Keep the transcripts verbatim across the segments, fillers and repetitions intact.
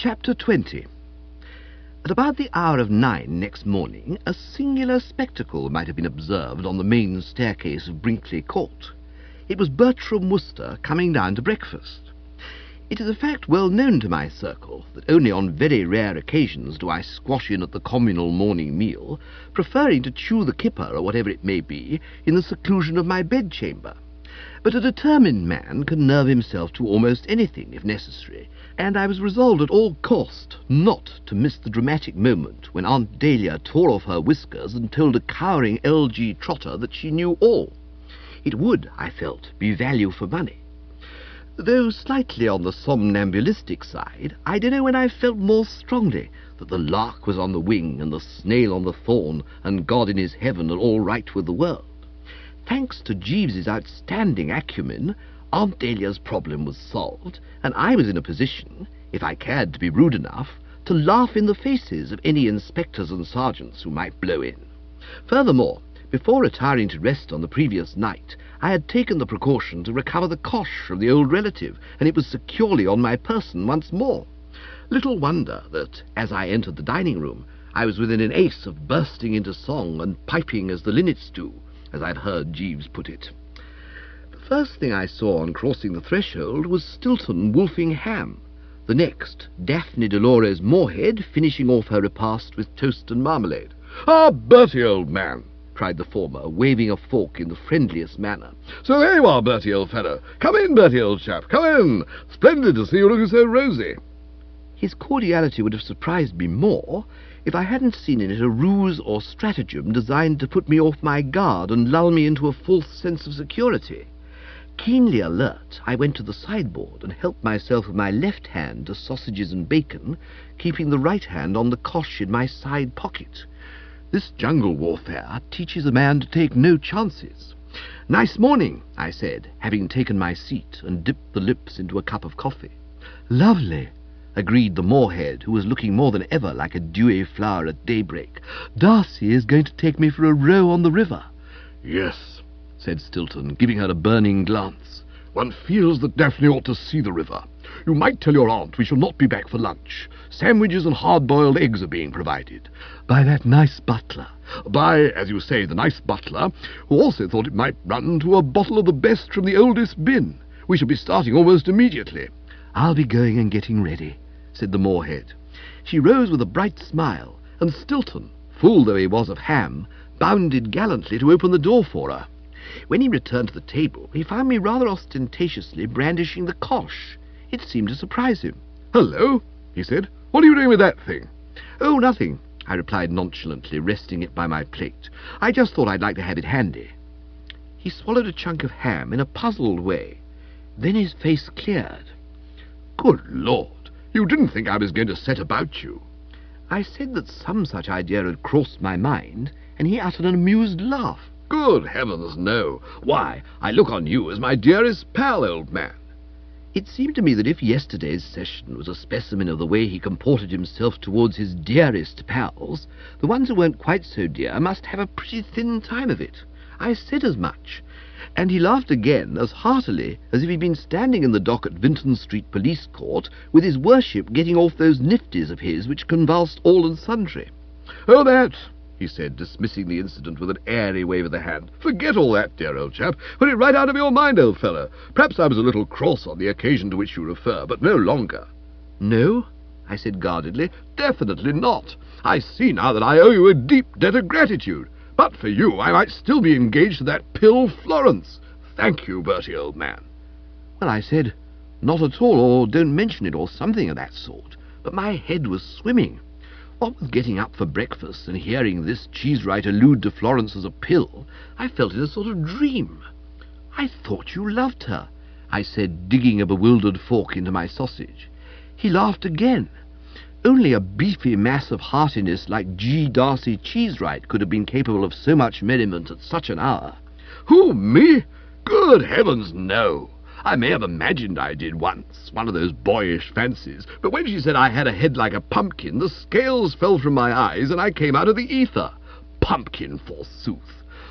Chapter twenty. At about the hour of nine next morning, a singular spectacle might have been observed on the main staircase of Brinkley Court. It was Bertram Wooster coming down to breakfast. It is a fact well known to my circle that only on very rare occasions do I squash in at the communal morning meal, preferring to chew the kipper, or whatever it may be, in the seclusion of my bedchamber. But a determined man can nerve himself to almost anything, if necessary, and I was resolved at all cost not to miss the dramatic moment when Aunt Dahlia tore off her whiskers and told a cowering L G Trotter that she knew all. It would, I felt, be value for money. Though slightly on the somnambulistic side, I don't know when I felt more strongly that the lark was on the wing and the snail on the thorn and God in his heaven and all right with the world. Thanks to Jeeves's outstanding acumen, Aunt Dahlia's problem was solved, and I was in a position, if I cared to be rude enough, to laugh in the faces of any inspectors and sergeants who might blow in. Furthermore, before retiring to rest on the previous night, I had taken the precaution to recover the cosh from the old relative, and it was securely on my person once more. Little wonder that, as I entered the dining-room, I was within an ace of bursting into song and piping as the linnets do, as I've heard Jeeves put it. The first thing I saw on crossing the threshold was Stilton wolfing ham. The next, Daphne Dolores Moorhead finishing off her repast with toast and marmalade. "Ah, Bertie, old man!" cried the former, waving a fork in the friendliest manner. "So there you are, Bertie, old fellow. Come in, Bertie, old chap, come in. Splendid to see you looking so rosy." His cordiality would have surprised me more if I hadn't seen in it a ruse or stratagem designed to put me off my guard and lull me into a false sense of security. Keenly alert, I went to the sideboard and helped myself with my left hand to sausages and bacon, keeping the right hand on the cosh in my side pocket. This jungle warfare teaches a man to take no chances. "Nice morning," I said, having taken my seat and dipped the lips into a cup of coffee. "Lovely," agreed the Moorhead, who was looking more than ever like a dewy flower at daybreak. "Darcy is going to take me for a row on the river." "Yes," said Stilton, giving her a burning glance. "One feels that Daphne ought to see the river. You might tell your aunt we shall not be back for lunch. Sandwiches and hard-boiled eggs are being provided." "By that nice butler." "By, as you say, the nice butler, who also thought it might run to a bottle of the best from the oldest bin. We shall be starting almost immediately." "I'll be going and getting ready," said the Moorhead. She rose with a bright smile, and Stilton, fool though he was of ham, bounded gallantly to open the door for her. When he returned to the table, he found me rather ostentatiously brandishing the cosh. It seemed to surprise him. "Hello," he said. "What are you doing with that thing?" "Oh, nothing," I replied nonchalantly, resting it by my plate. "I just thought I'd like to have it handy." He swallowed a chunk of ham in a puzzled way. Then his face cleared. "Good Lord, you didn't think I was going to set about you?" I said that some such idea had crossed my mind, and he uttered an amused laugh. "Good heavens, no. Why, I look on you as my dearest pal, old man." It seemed to me that if yesterday's session was a specimen of the way he comported himself towards his dearest pals, the ones who weren't quite so dear must have a pretty thin time of it. I said as much, and he laughed again as heartily as if he'd been standing in the dock at Vinton Street Police Court with his worship getting off those nifties of his which convulsed all and sundry. "Oh, that," he said, dismissing the incident with an airy wave of the hand. "Forget all that, dear old chap. Put it right out of your mind, old fellow. Perhaps I was a little cross on the occasion to which you refer, but no longer." "No?" I said guardedly. "Definitely not. I see now that I owe you a deep debt of gratitude. But for you, I might still be engaged to that pill Florence. Thank you, Bertie, old man." Well, I said, "Not at all, or don't mention it, or something of that sort." But my head was swimming. What with getting up for breakfast and hearing this cheese-wright allude to Florence as a pill, I felt in a sort of dream. "I thought you loved her," I said, digging a bewildered fork into my sausage. He laughed again. Only a beefy mass of heartiness like G. Darcy Cheesewright could have been capable of so much merriment at such an hour. "Who, me? Good heavens, no. I may have imagined I did once, one of those boyish fancies, but when she said I had a head like a pumpkin, the scales fell from my eyes and I came out of the ether. Pumpkin, forsooth.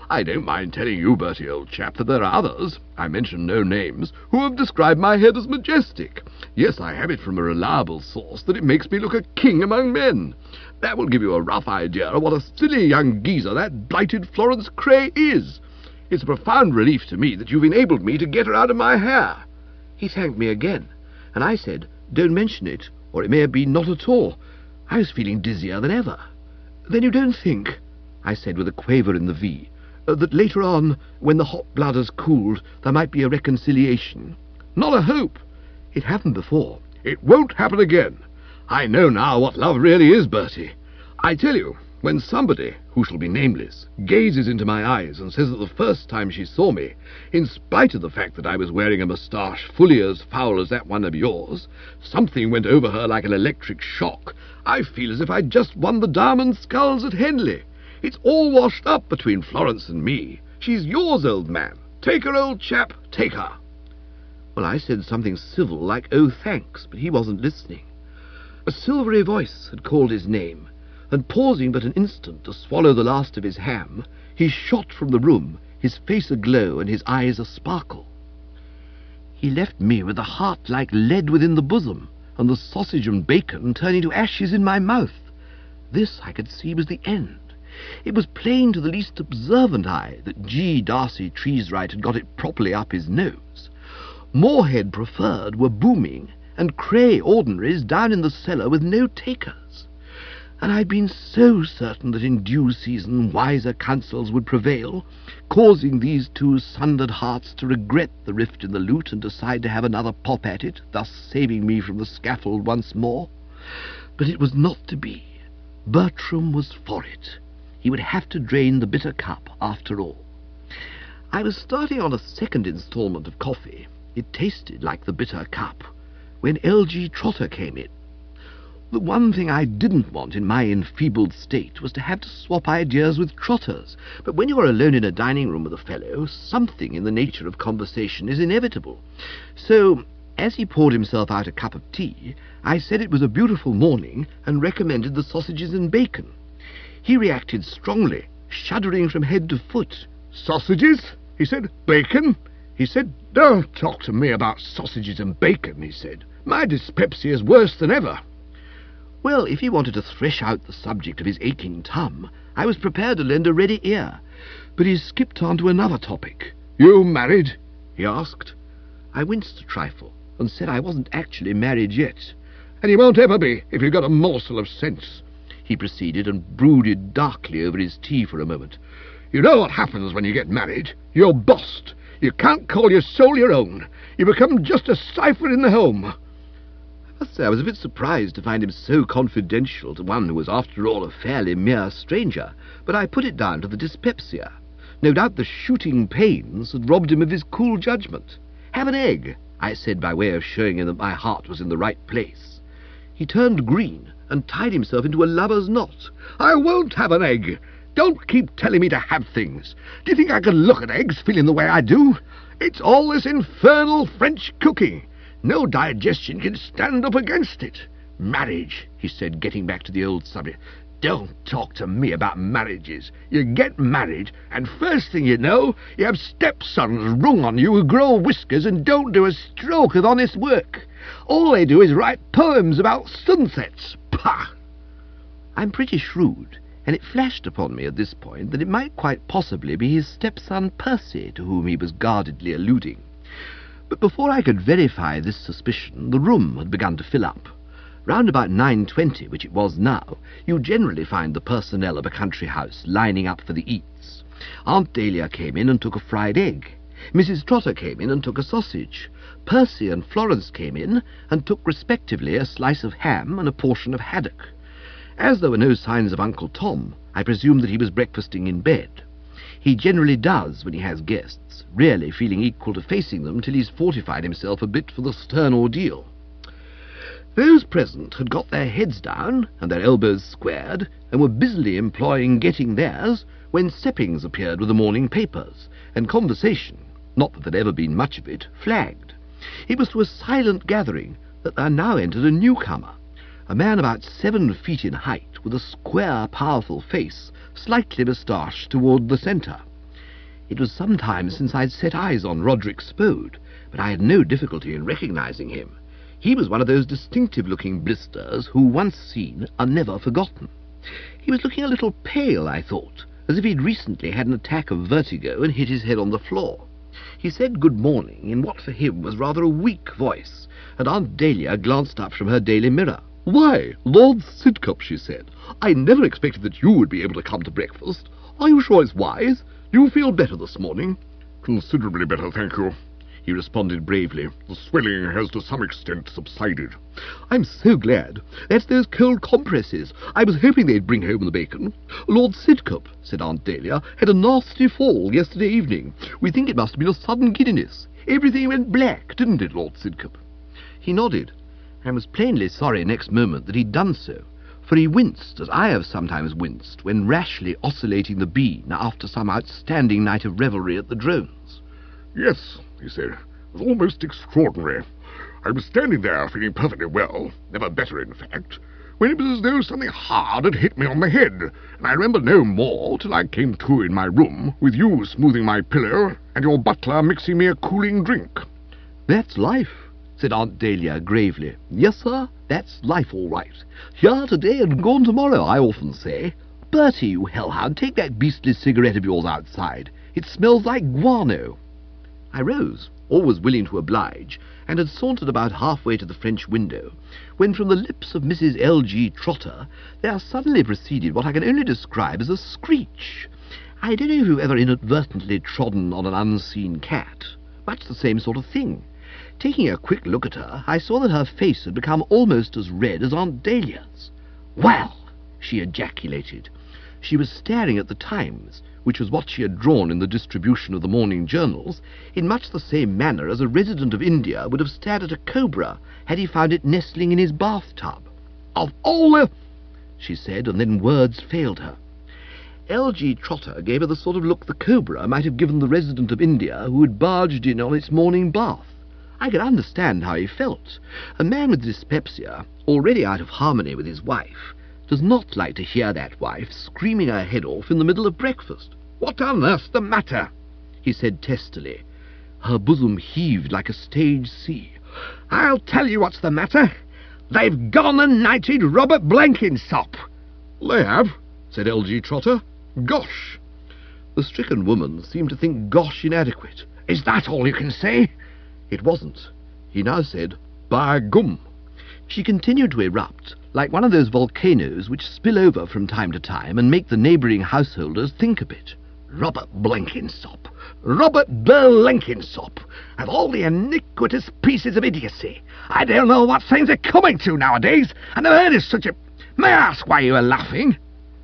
I don't mind telling you, Bertie, old chap, that there are others, I mention no names, who have described my head as majestic. Yes, I have it from a reliable source that it makes me look a king among men. That will give you a rough idea of what a silly young geezer that blighted Florence Cray is. It's a profound relief to me that you've enabled me to get her out of my hair." He thanked me again, and I said, "Don't mention it, or it may have been not at all." I was feeling dizzier than ever. "Then you don't think," I said with a quaver in the V, uh, "that later on, when the hot blood has cooled, there might be a reconciliation?" "Not a hope." "It happened before." "It won't happen again. I know now what love really is, Bertie. I tell you, when somebody, who shall be nameless, gazes into my eyes and says that the first time she saw me, in spite of the fact that I was wearing a moustache fully as foul as that one of yours, something went over her like an electric shock, I feel as if I'd just won the Diamond Sculls at Henley. It's all washed up between Florence and me. She's yours, old man. Take her, old chap, take her." Well, I said something civil, like "Oh, thanks," but he wasn't listening. A silvery voice had called his name, and pausing but an instant to swallow the last of his ham, he shot from the room, his face aglow and his eyes a-sparkle. He left me with a heart like lead within the bosom, and the sausage and bacon turning to ashes in my mouth. This, I could see, was the end. It was plain to the least observant eye that G. Darcy Treeswright had got it properly up his nose. Moorhead Preferred were booming, and Cray Ordinaries down in the cellar with no takers. And I'd been so certain that in due season wiser counsels would prevail, causing these two sundered hearts to regret the rift in the lute and decide to have another pop at it, thus saving me from the scaffold once more. But it was not to be. Bertram was for it. He would have to drain the bitter cup after all. I was starting on a second instalment of coffee. It tasted like the bitter cup, when L G Trotter came in. The one thing I didn't want in my enfeebled state was to have to swap ideas with trotters, but when you are alone in a dining room with a fellow, something in the nature of conversation is inevitable. So, as he poured himself out a cup of tea, I said it was a beautiful morning and recommended the sausages and bacon. He reacted strongly, shuddering from head to foot. "Sausages?" he said. "Bacon?" he said. "Don't talk to me about sausages and bacon," he said. "My dyspepsia is worse than ever." Well, if he wanted to thresh out the subject of his aching tum, I was prepared to lend a ready ear. But he skipped on to another topic. "You married?" he asked. I winced a trifle, and said I wasn't actually married yet. "And you won't ever be, if you've got a morsel of sense," he proceeded, and brooded darkly over his tea for a moment. "You know what happens when you get married? You're bossed. You can't call your soul your own. You become just a cipher in the home." I must say I was a bit surprised to find him so confidential to one who was, after all, a fairly mere stranger, but I put it down to the dyspepsia. No doubt the shooting pains had robbed him of his cool judgment. "Have an egg," I said, by way of showing him that my heart was in the right place. He turned green and tied himself into a lover's knot. "I won't have an egg. Don't keep telling me to have things. Do you think I can look at eggs feeling the way I do? It's all this infernal French cooking. No digestion can stand up against it. Marriage," he said, getting back to the old subject. "Don't talk to me about marriages. You get married, and first thing you know, you have stepsons rung on you who grow whiskers and don't do a stroke of honest work. All they do is write poems about sunsets. Pah!" I'm pretty shrewd, and it flashed upon me at this point that it might quite possibly be his stepson Percy to whom he was guardedly alluding. But before I could verify this suspicion, the room had begun to fill up. Round about nine twenty, which it was now, you generally find the personnel of a country house lining up for the eats. Aunt Dahlia came in and took a fried egg. Missus Trotter came in and took a sausage. Percy and Florence came in and took respectively a slice of ham and a portion of haddock. As there were no signs of Uncle Tom, I presumed that he was breakfasting in bed. He generally does when he has guests, rarely feeling equal to facing them till he's fortified himself a bit for the stern ordeal. Those present had got their heads down and their elbows squared, and were busily employing getting theirs, when Seppings appeared with the morning papers, and conversation, not that there'd ever been much of it, flagged. It was to a silent gathering that there now entered a newcomer, a man about seven feet in height, with a square, powerful face, slightly moustached toward the centre. It was some time since I'd set eyes on Roderick Spode, but I had no difficulty in recognizing him. He was one of those distinctive-looking blisters who, once seen, are never forgotten. He was looking a little pale, I thought, as if he'd recently had an attack of vertigo and hit his head on the floor. He said good morning in what for him was rather a weak voice, and Aunt Dahlia glanced up from her Daily Mirror. "Why, Lord Sidcup," she said, "I never expected that you would be able to come to breakfast. Are you sure it's wise? Do you feel better this morning?" "Considerably better, thank you," he responded bravely. "The swelling has to some extent subsided." "I'm so glad. That's those cold compresses. I was hoping they'd bring home the bacon. Lord Sidcup," said Aunt Dahlia, "had a nasty fall yesterday evening. We think it must have been a sudden giddiness. Everything went black, didn't it, Lord Sidcup?" He nodded, and was plainly sorry next moment that he'd done so, for he winced, as I have sometimes winced, when rashly oscillating the bean after some outstanding night of revelry at the Drones. "Yes," he said, "it was almost extraordinary. I was standing there feeling perfectly well, never better in fact, when it was as though something hard had hit me on the head, and I remember no more till I came to in my room, with you smoothing my pillow and your butler mixing me a cooling drink." "That's life," said Aunt Dahlia gravely. "Yes, sir, that's life all right. Here today and gone tomorrow, I often say. Bertie, you hellhound, take that beastly cigarette of yours outside. It smells like guano." I rose, always willing to oblige, and had sauntered about halfway to the French window, when from the lips of Missus L G Trotter there suddenly proceeded what I can only describe as a screech. I don't know if you've ever inadvertently trodden on an unseen cat. Much the same sort of thing. Taking a quick look at her, I saw that her face had become almost as red as Aunt Dahlia's. "Well!" she ejaculated. She was staring at the Times, which was what she had drawn in the distribution of the morning journals, in much the same manner as a resident of India would have stared at a cobra had he found it nestling in his bathtub. "Of all the—" she said, and then words failed her. L G Trotter gave her the sort of look the cobra might have given the resident of India who had barged in on its morning bath. I could understand how he felt. A man with dyspepsia, already out of harmony with his wife, does not like to hear that wife screaming her head off in the middle of breakfast. "What on earth's the matter?" he said testily. Her bosom heaved like a stage sea. "I'll tell you what's the matter. They've gone and knighted Robert Blenkinsop." "They have?" said L G Trotter. "Gosh!" The stricken woman seemed to think gosh inadequate. "Is that all you can say?" It wasn't. He now said, "By gum." She continued to erupt, like one of those volcanoes which spill over from time to time and make the neighbouring householders think a bit. "Robert Blenkinsop! Robert Blenkinsop! Of all the iniquitous pieces of idiocy! I don't know what things are coming to nowadays. I never heard of such a... May I ask why you are laughing?"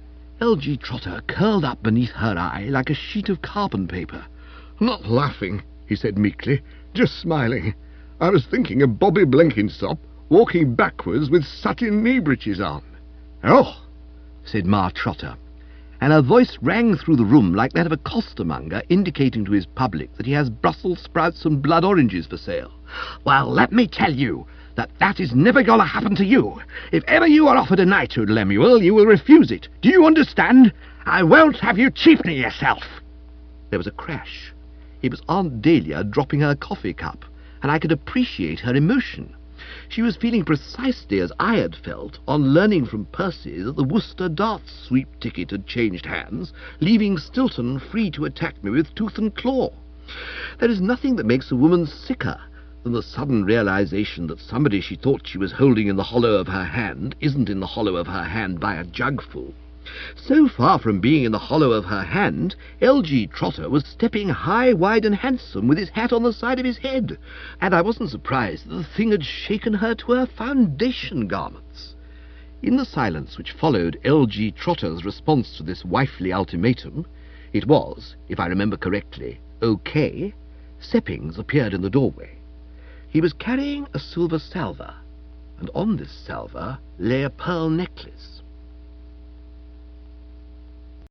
L G Trotter curled up beneath her eye like a sheet of carbon paper. "Not laughing," he said meekly, "just smiling. I was thinking of Bobby Blenkinsop walking backwards with satin knee breeches on." "Oh," said Ma Trotter, and her voice rang through the room like that of a costermonger indicating to his public that he has Brussels sprouts and blood oranges for sale. "Well, let me tell you that that is never going to happen to you. If ever you are offered a knighthood, Lemuel, you will refuse it. Do you understand? I won't have you cheapening yourself." There was a crash. It was Aunt Dahlia dropping her coffee cup, and I could appreciate her emotion. She was feeling precisely as I had felt on learning from Percy that the Worcester darts sweep ticket had changed hands, leaving Stilton free to attack me with tooth and claw. There is nothing that makes a woman sicker than the sudden realization that somebody she thought she was holding in the hollow of her hand isn't in the hollow of her hand by a jugful. So far from being in the hollow of her hand, L G Trotter was stepping high, wide, and handsome with his hat on the side of his head, and I wasn't surprised that the thing had shaken her to her foundation garments. In the silence which followed L G Trotter's response to this wifely ultimatum, it was, if I remember correctly, OK, Seppings appeared in the doorway. He was carrying a silver salver, and on this salver lay a pearl necklace.